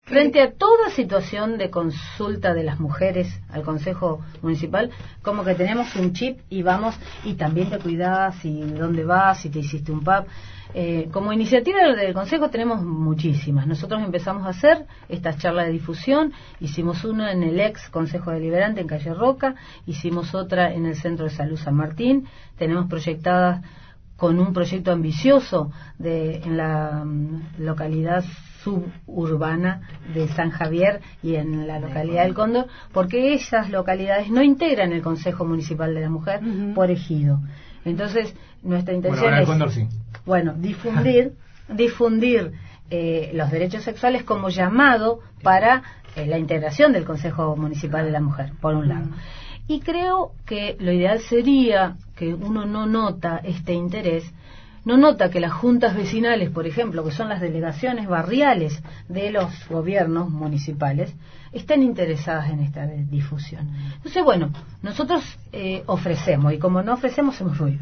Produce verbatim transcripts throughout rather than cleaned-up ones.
Frente a toda situación de consulta de las mujeres al Consejo Municipal, como que tenemos un chip y vamos, y también te cuidás, y dónde vas, si te hiciste un P A P. Eh, como iniciativa del Consejo tenemos muchísimas. Nosotros empezamos a hacer estas charlas de difusión, hicimos una en el ex Consejo Deliberante en Calle Roca, hicimos otra en el Centro de Salud San Martín, tenemos proyectadas con un proyecto ambicioso de en la um, localidad suburbana de San Javier y en la localidad del Cóndor, porque esas localidades no integran el Consejo Municipal de la Mujer uh-huh. por ejido. Entonces, nuestra intención bueno, es Cóndor, sí. bueno, difundir difundir eh, los derechos sexuales como llamado para eh, la integración del Consejo Municipal de la Mujer, por un lado. Y creo que lo ideal sería que uno no nota este interés, no nota que las juntas vecinales, por ejemplo, que son las delegaciones barriales de los gobiernos municipales, estén interesadas en esta difusión. Entonces, bueno, nosotros eh, ofrecemos, y como no ofrecemos, hacemos ruido.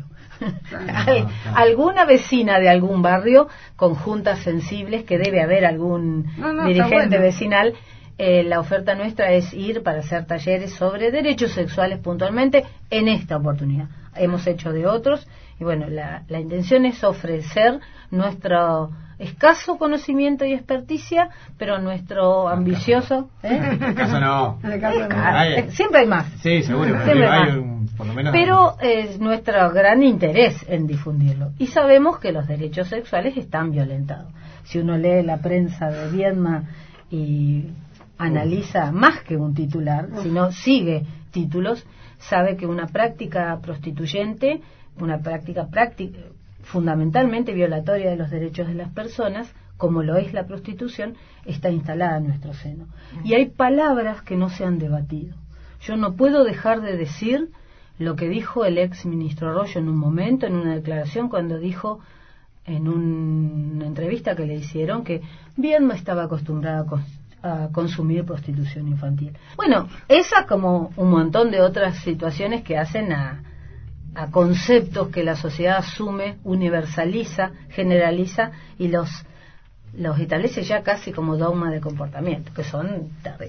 Al, alguna vecina de algún barrio con juntas sensibles, que debe haber algún no, no, dirigente bueno. vecinal. Eh, la oferta nuestra es ir para hacer talleres sobre derechos sexuales puntualmente en esta oportunidad. Hemos hecho de otros y bueno, la, la intención es ofrecer nuestro escaso conocimiento y experticia, pero nuestro ambicioso ¿eh? En el caso no, en el caso no. Eh, siempre hay más, sí, seguro, siempre hay hay un, por lo menos pero es nuestro gran interés en difundirlo y sabemos que los derechos sexuales están violentados. Si uno lee la prensa de Viedma y analiza más que un titular, sino sigue títulos, sabe que una práctica prostituyente, una práctica práctica fundamentalmente violatoria de los derechos de las personas, como lo es la prostitución, está instalada en nuestro seno. Y hay palabras que no se han debatido. Yo no puedo dejar de decir lo que dijo el ex ministro Arroyo en un momento, en una declaración, cuando dijo en un, una entrevista que le hicieron que Viedma estaba acostumbrada a a consumir prostitución infantil. Bueno, esa como un montón de otras situaciones que hacen a, a conceptos que la sociedad asume, universaliza, generaliza y los los establece ya casi como dogma de comportamiento, que son terribles.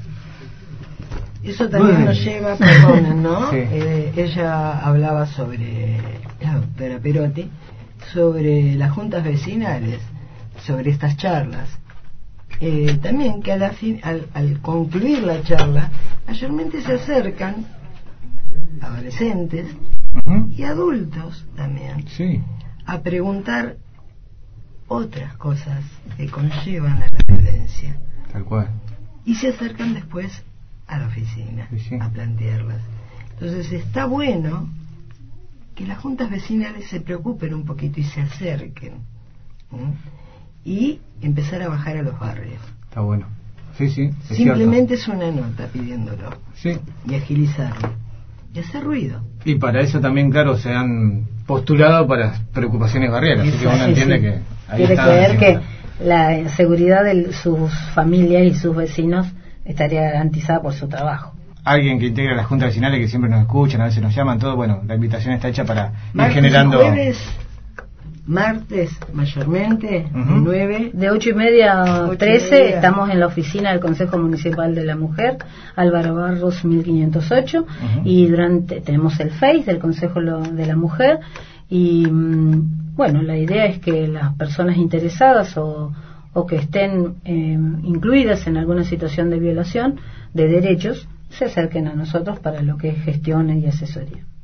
Eso también nos lleva, perdón, ¿no? Sí. Eh, ella hablaba sobre, la doctora Perotti, sobre las juntas vecinales, sobre estas charlas. Eh, también que a la fin, al, al concluir la charla, mayormente se acercan adolescentes uh-huh. y adultos también sí. a preguntar otras cosas que conllevan a la violencia. Tal cual. Y se acercan después a la oficina sí, sí. a plantearlas. Entonces está bueno que las juntas vecinales se preocupen un poquito y se acerquen. ¿Mm? Y empezar a bajar a los barrios. Está bueno. Sí, sí. Es Simplemente cierto. Es una nota pidiéndolo. Sí. Y agilizarlo. Y hacer ruido. Y para eso también, claro, se han postulado para preocupaciones barriales. Así que uno sí, entiende sí. que ahí Tiene está que ver que la seguridad de sus familias y sus vecinos estaría garantizada por su trabajo. Alguien que integra las juntas vecinales que siempre nos escuchan, a veces nos llaman, todo, bueno, la invitación está hecha para Martes ir generando... Y jueves, martes mayormente, uh-huh. nueve de ocho y media a trece estamos en la oficina del Consejo Municipal de la Mujer, Álvaro Barros mil quinientos ocho, uh-huh. y durante tenemos el Face del Consejo de la Mujer y bueno, la idea es que las personas interesadas o, o que estén eh, incluidas en alguna situación de violación de derechos se acerquen a nosotros para lo que es gestión y asesoría.